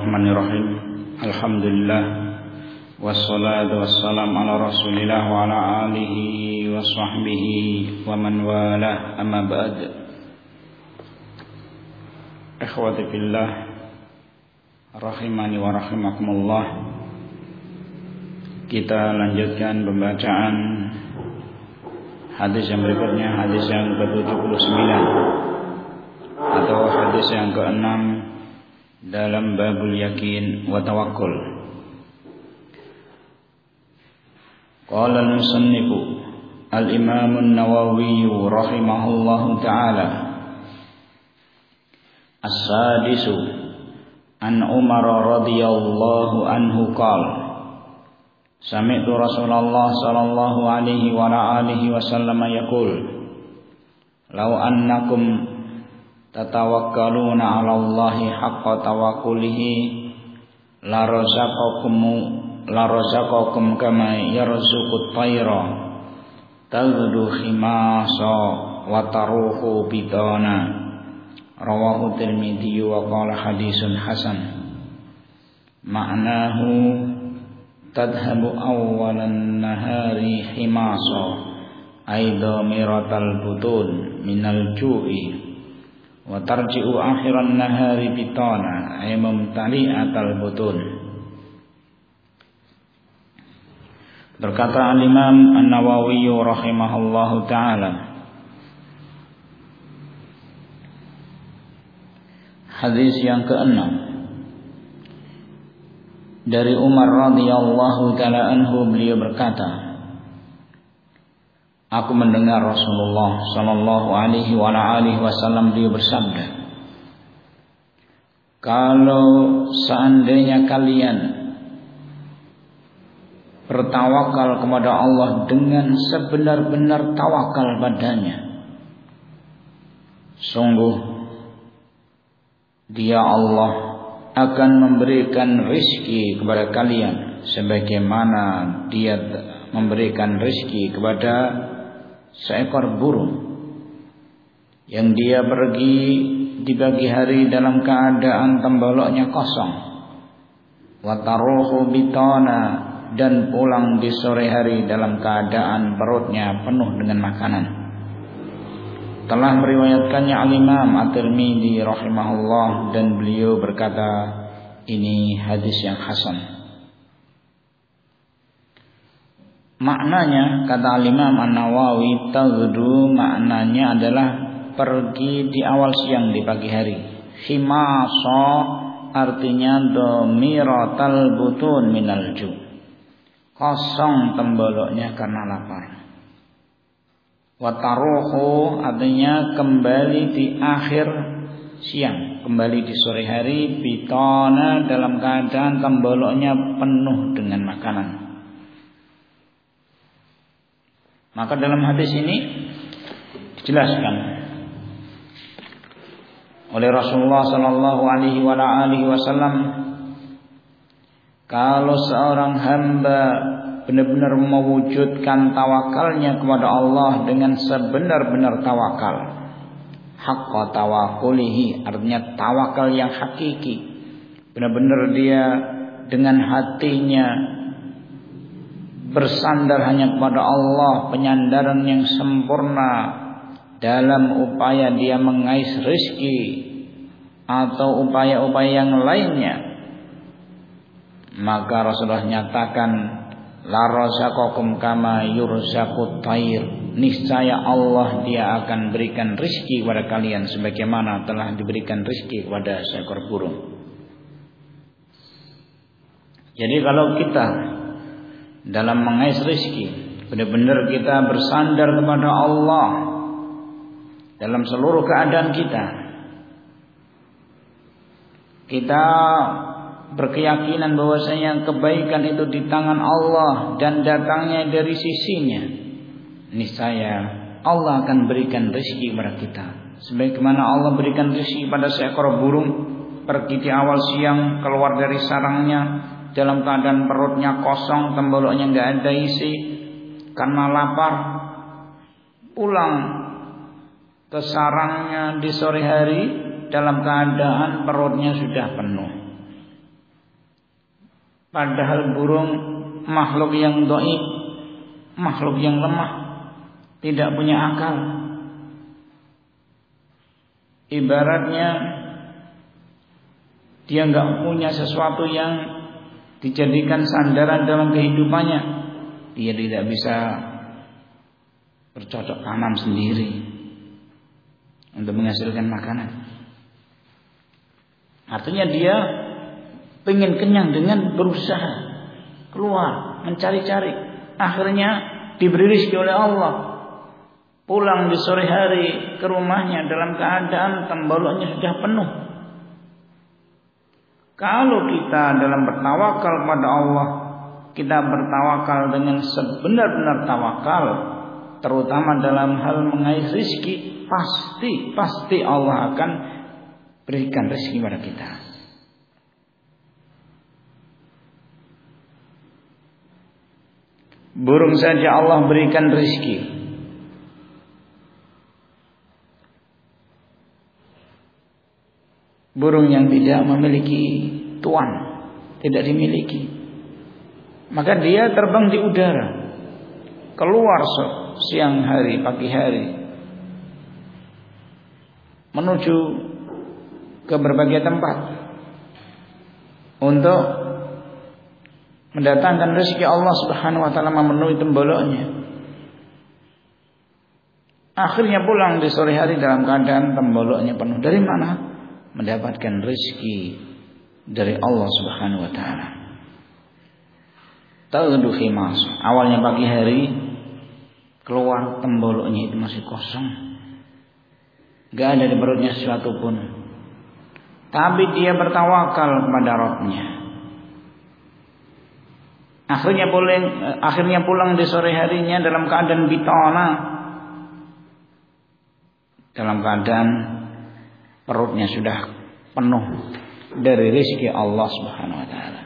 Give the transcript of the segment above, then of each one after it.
Bismillahirrahmanirrahim. Alhamdulillah wassalatu wassalamu ala Rasulillah wa ala alihi wa sahbihi wa man wala, amma ba'd. Ikhwati fillah rahimani wa rahimakumullah. Kita lanjutkan pembacaan hadis yang berikutnya, hadis yang ke-79 atau hadis yang ke-6 dalam babul yakin wa tawakkul. Qala al-musannif al-imam an-Nawawi rahimahullahu ta'ala as-sadisu an Umar radhiyallahu anhu qala sami'tu Rasulullah sallallahu alaihi wa alihi wasallam yaqul law annakum tatawakkaluna 'ala Allahi haqqa tawakkulihi la razaqakum kama yarzuqut tayra taghdu khimasa wa taruhu bidana. Rawahu Tirmidzi wa qala hadisun hasan. Ma'nahu tadhhabu awwalan nahari himasa ay damiratal butun minal ju'i wa tarji'u akhiran nahari bitana ay mumtali'atal butun. Berkata al-Imam An-Nawawi rahimahullahu ta'ala, hadis yang ke-6 dari Umar radhiyallahu ta'ala anhu, beliau berkata, aku mendengar Rasulullah sallallahu alaihi wa alihi wasallam beliau bersabda, kalau seandainya kalian bertawakal kepada Allah dengan sebenar-benar tawakal padanya, sungguh Dia Allah akan memberikan rizki kepada kalian sebagaimana Dia memberikan rizki kepada seekor burung yang dia pergi di pagi hari dalam keadaan temboloknya kosong, wa taruhu bitana, dan pulang di sore hari dalam keadaan perutnya penuh dengan makanan. Telah meriwayatkannya al-Imam At-Tirmidzi rahimahullah, dan beliau berkata ini hadis yang hasan. Maknanya, kata al-Imam An-Nawawi, taghdu maknanya adalah pergi di awal siang, di pagi hari. Khimasa artinya dhamiratal butun minal ju', kosong temboloknya karena lapar. Wataruhu artinya kembali di akhir siang, kembali di sore hari, bitana dalam keadaan temboloknya penuh dengan makanan. Maka dalam hadis ini dijelaskan oleh Rasulullah sallallahu alaihi wa alihi wasallam, kalau seorang hamba benar-benar mewujudkan tawakalnya kepada Allah dengan sebenar-benar tawakal, haqqa tawakkulihi artinya tawakal yang hakiki, benar-benar dia dengan hatinya bersandar hanya kepada Allah, penyandaran yang sempurna dalam upaya dia mengais rezeki atau upaya-upaya yang lainnya, maka Rasulullah nyatakan la razaqakum kama yurzaqut tayr, niscaya Allah dia akan berikan rezeki kepada kalian sebagaimana telah diberikan rezeki kepada seekor burung. Jadi kalau kita dalam mengais rezeki benar-benar kita bersandar kepada Allah dalam seluruh keadaan kita, kita berkeyakinan bahwasanya kebaikan itu di tangan Allah dan datangnya dari sisinya, niscaya Allah akan berikan rezeki kepada kita sebagaimana Allah berikan rezeki pada seekor burung, pergi di awal siang, keluar dari sarangnya dalam keadaan perutnya kosong, temboloknya enggak ada isi karena lapar, pulang ke sarangnya di sore hari dalam keadaan perutnya sudah penuh. Padahal burung makhluk yang dhaif, makhluk yang lemah, tidak punya akal. Ibaratnya dia enggak punya sesuatu yang dijadikan sandaran dalam kehidupannya. Dia tidak bisa bercocok tanam sendiri untuk menghasilkan makanan. Artinya dia pengen kenyang dengan berusaha keluar, mencari-cari. Akhirnya diberi rezeki oleh Allah. Pulang di sore hari ke rumahnya dalam keadaan temboloknya sudah penuh. Kalau kita dalam bertawakal kepada Allah, kita bertawakal dengan sebenar-benar tawakal, terutama dalam hal mengais rezeki, pasti Allah akan berikan rezeki pada kita. Burung saja Allah berikan rezeki. Burung yang tidak memiliki tuan, tidak dimiliki, maka dia terbang di udara, keluar siang hari, pagi hari, menuju ke berbagai tempat untuk mendatangkan rezeki Allah Subhanahu wa taala, memenuhi temboloknya. Akhirnya pulang di sore hari dalam keadaan temboloknya penuh. Dari mana? Mendapatkan rezeki dari Allah Subhanahu wa taala. Taghdu khimas, awalnya pagi hari, keluar temboloknya itu masih kosong. Enggak ada di perutnya sesuatu pun. Tapi dia bertawakal kepada Rabb-Nya. Akhirnya pulang di sore harinya dalam keadaan bitana, dalam keadaan perutnya sudah penuh dari rezeki Allah Subhanahu wa taala.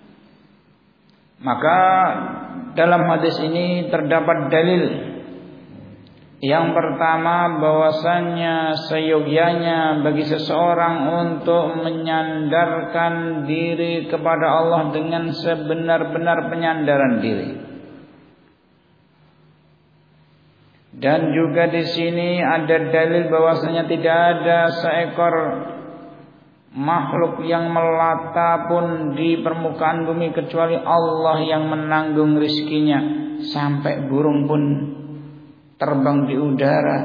Maka dalam hadis ini terdapat dalil. Yang pertama, bahwasannya seyogyanya bagi seseorang untuk menyandarkan diri kepada Allah dengan sebenar-benar penyandaran diri. Dan juga di sini ada dalil bahwasanya tidak ada seekor makhluk yang melata pun di permukaan bumi kecuali Allah yang menanggung rizkinya. Sampai burung pun terbang di udara,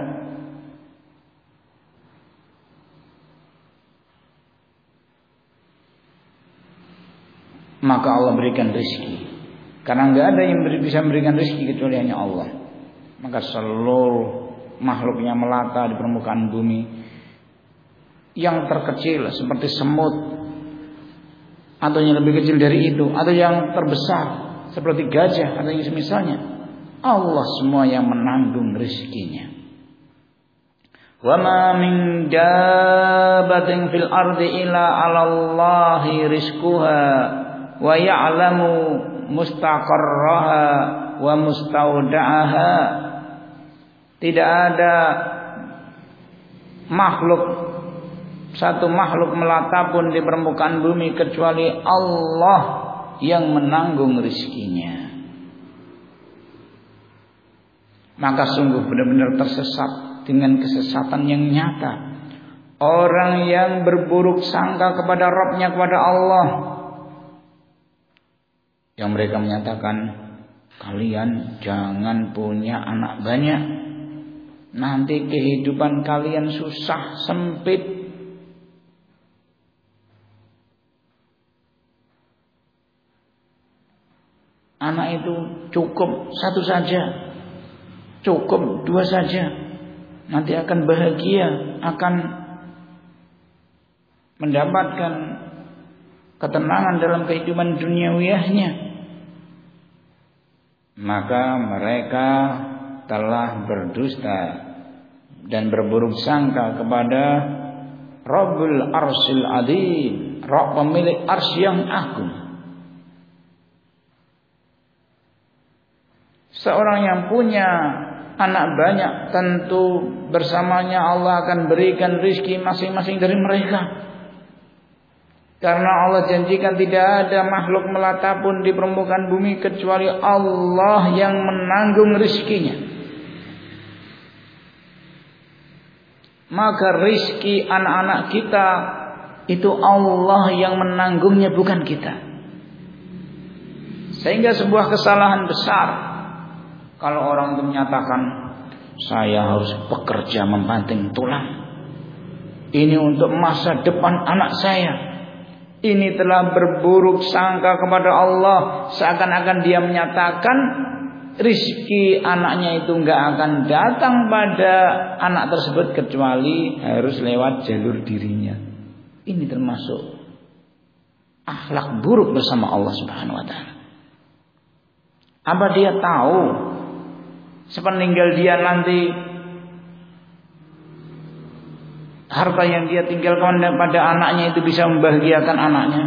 maka Allah berikan rezeki. Karena enggak ada yang bisa memberikan rezeki kecuali hanya Allah. Maka seluruh makhluk yang melata di permukaan bumi, yang terkecil seperti semut, atau yang lebih kecil dari itu, atau yang terbesar seperti gajah atau yang semisalnya, Allah semua yang menanggung rezekinya. Wa ma min dabbatin fil ardi illa 'alallahi rizquha wa ya'lamu mustaqarraha wa mustauda'aha. Tidak ada satu makhluk melata pun di permukaan bumi kecuali Allah yang menanggung rezekinya. Maka sungguh benar-benar tersesat dengan kesesatan yang nyata orang yang berburuk sangka kepada Rabb-Nya, kepada Allah, yang mereka menyatakan, kalian jangan punya anak banyak, nanti kehidupan kalian susah, sempit. Anak itu cukup satu saja, cukup dua saja, nanti akan bahagia, akan mendapatkan ketenangan dalam kehidupan duniawiyahnya. Maka mereka telah berdusta dan berburuk sangka kepada Rabbul Arsyil Adzim, Rabb pemilik arsy yang agung. Seorang yang punya anak banyak, tentu bersamanya Allah akan berikan rezeki masing-masing dari mereka. Karena Allah janjikan tidak ada makhluk melata pun di permukaan bumi kecuali Allah yang menanggung rizkinya. Maka rizki anak-anak kita itu Allah yang menanggungnya, bukan kita. Sehingga sebuah kesalahan besar kalau orang itu menyatakan saya harus bekerja membanting tulang. Ini untuk masa depan anak saya. Ini telah berburuk sangka kepada Allah, seakan-akan dia menyatakan rizki anaknya itu enggak akan datang pada anak tersebut kecuali harus lewat jalur dirinya. Ini termasuk akhlak buruk bersama Allah Subhanahu wa taala. Apa dia tahu sepeninggal dia nanti harta yang dia tinggalkan pada anaknya itu bisa membahagiakan anaknya?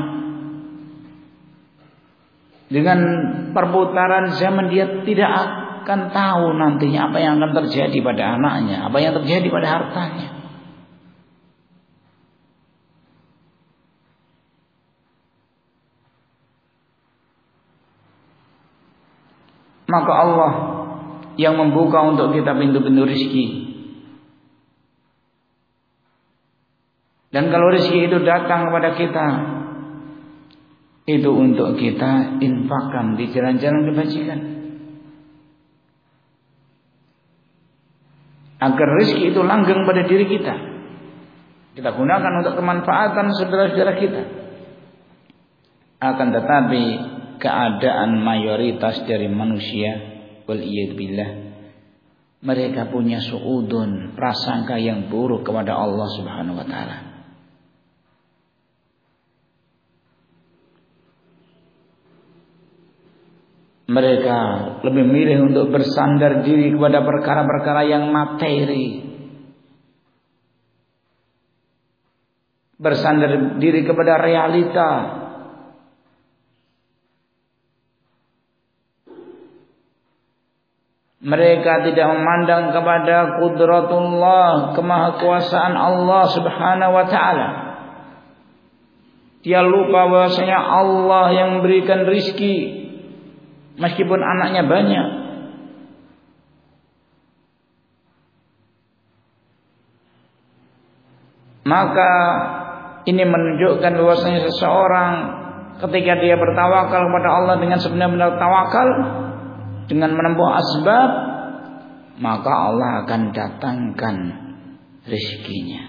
Dengan perputaran zaman dia tidak akan tahu nantinya apa yang akan terjadi pada anaknya, apa yang terjadi pada hartanya. Maka Allah yang membuka untuk kita pintu-pintu rizki. Dan kalau rezeki itu datang kepada kita, itu untuk kita infakkan di jalan-jalan kebajikan, agar rezeki itu langgeng pada diri kita. Kita gunakan untuk kemanfaatan saudara-saudara kita. Akan tetapi keadaan mayoritas dari manusia, waliyadzubillah, mereka punya suudun, prasangka yang buruk kepada Allah Subhanahu wa taala. Mereka lebih milih untuk bersandar diri kepada perkara-perkara yang materi, bersandar diri kepada realita. Mereka tidak memandang kepada qudratullah, kemahakuasaan Allah Subhanahu wa taala. Dia lupa bahwasanya Allah yang memberikan rizki meskipun anaknya banyak. Maka ini menunjukkan bahwasanya seseorang ketika dia bertawakal kepada Allah dengan sebenar-benar tawakal, dengan menempuh asbab, maka Allah akan datangkan rezekinya.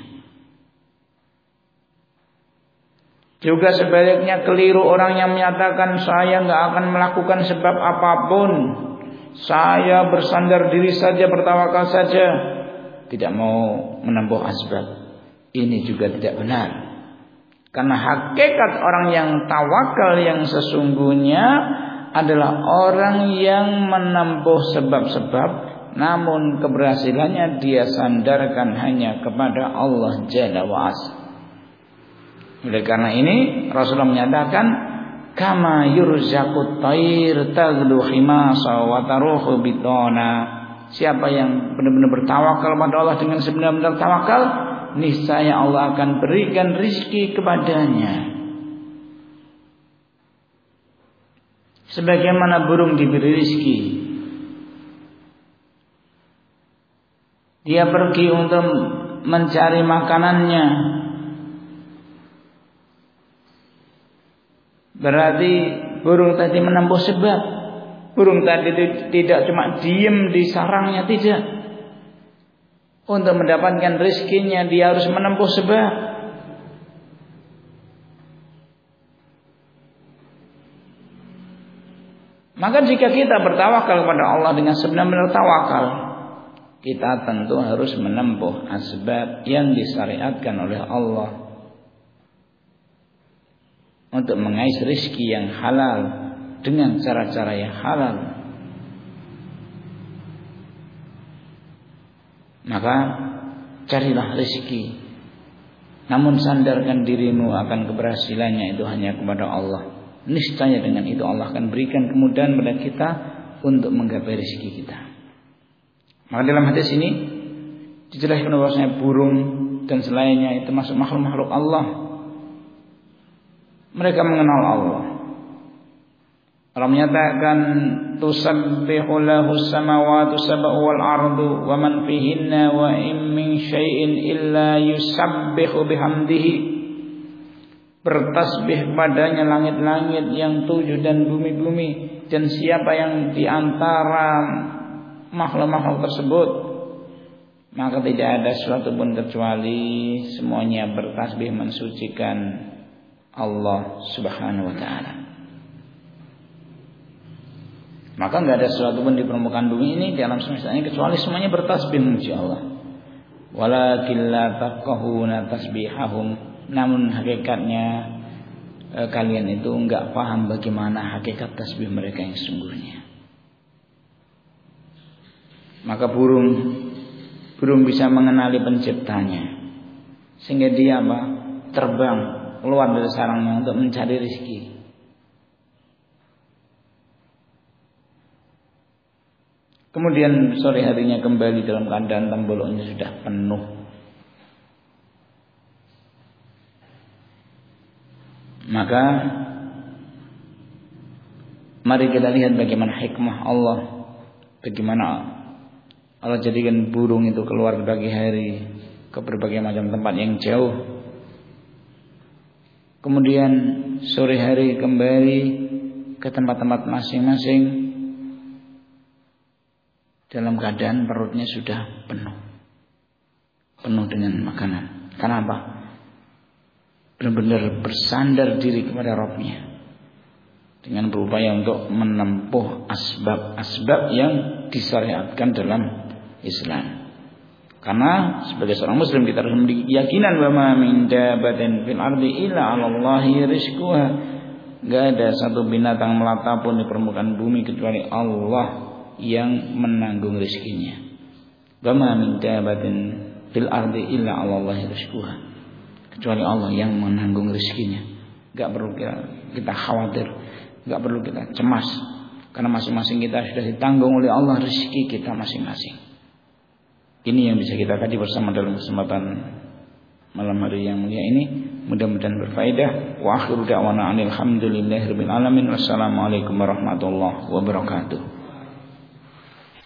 Juga sebaliknya keliru orang yang menyatakan saya enggak akan melakukan sebab apapun, saya bersandar diri saja, bertawakal saja, tidak mau menempuh asbab. Ini juga tidak benar. Karena hakikat orang yang tawakal yang sesungguhnya adalah orang yang menempuh sebab-sebab, namun keberhasilannya dia sandarkan hanya kepada Allah Jalla wa'ala. Oleh karena ini Rasulullah menyatakan, kama yurzaqut thair taghdu khimasa wa taruhu bitana. Siapa yang benar-benar bertawakal kepada Allah dengan sebenar-benar tawakal, niscaya Allah akan berikan rizki kepadanya. Sebagaimana burung diberi rizki, dia pergi untuk mencari makanannya, berarti burung tadi menempuh sebab. Burung tadi tidak cuma diam di sarangnya, tidak. Untuk mendapatkan rezekinya dia harus menempuh sebab. Maka jika kita bertawakal kepada Allah dengan sebenar-benar tawakal, kita tentu harus menempuh asbab yang disyariatkan oleh Allah untuk mengais rezeki yang halal dengan cara-cara yang halal. Maka carilah rezeki, namun sandarkan dirimu akan keberhasilannya itu hanya kepada Allah. Niscaya dengan itu Allah akan berikan kemudahan pada kita untuk menggapai rezeki kita. Maka dalam hadis ini dijelaskan bahwasanya burung dan selainnya itu masuk makhluk-makhluk Allah Mereka mengenal Allah. Allah menyatakan tusabbihu lahu samawati sab'u wal ardu wa man fihinna wa in min syai'in illa yusabbihu bihamdihi. Bertasbih padanya langit-langit yang 7 dan bumi-bumi, dan siapa yang di antara makhluk-makhluk tersebut, maka tidak ada sesuatu pun kecuali semuanya bertasbih mensucikan Allah Subhanahu wa taala. Maka enggak ada sesuatu pun di permukaan bumi ini, di alam semesta ini, kecuali semuanya bertasbih memuji Allah. Walakin la tafqahuna tasbihahum, namun hakikatnya kalian itu enggak paham bagaimana hakikat tasbih mereka yang sesungguhnya. Maka burung bisa mengenali penciptanya, sehingga dia terbang keluar dari sarangnya untuk mencari rezeki. Kemudian sore harinya kembali dalam keadaan temboloknya sudah penuh. Maka mari kita lihat bagaimana hikmah Allah, bagaimana Allah jadikan burung itu keluar di pagi hari ke berbagai macam tempat yang jauh. Kemudian sore hari kembali ke tempat-tempat masing-masing dalam keadaan perutnya sudah penuh dengan makanan. Kenapa? Benar-benar bersandar diri kepada Rabb-nya dengan berupaya untuk menempuh asbab-asbab yang disyariatkan dalam Islam. Karena sebagai seorang muslim kita harus memiliki keyakinan bahwa min dabatin fil ardi illa 'alallahi rizquha. Enggak ada satu binatang melata pun di permukaan bumi kecuali Allah yang menanggung rezekinya. Wa ma min dabatin fil ardi illa 'alallahi rizquha. Kecuali Allah yang menanggung rezekinya. Enggak perlu kita khawatir, enggak perlu kita cemas, karena masing-masing kita sudah ditanggung oleh Allah rezeki kita masing-masing. Ini yang bisa kita kaji bersama dalam kesempatan malam hari yang mulia ini. Mudah-mudahan berfaedah. Wa akhiru da'wana alhamdulillahirabbil alamin. Wassalamualaikum warahmatullahi wabarakatuh.